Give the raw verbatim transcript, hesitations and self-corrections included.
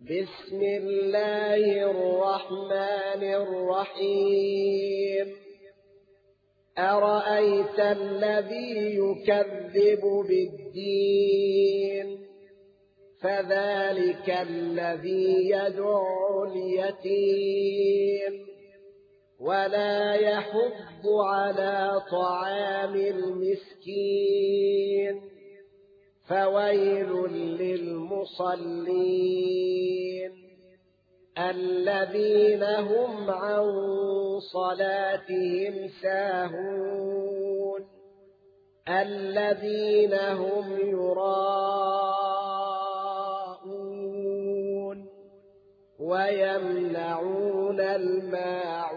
بسم الله الرحمن الرحيم أرأيت الذي يكذب بالدين فذلك الذي يدعو اليتيم ولا يحض على طعام المسكين فويل للمصلين الذين هم عن صلاتهم ساهون الذين هم يراءون ويمنعون الماعون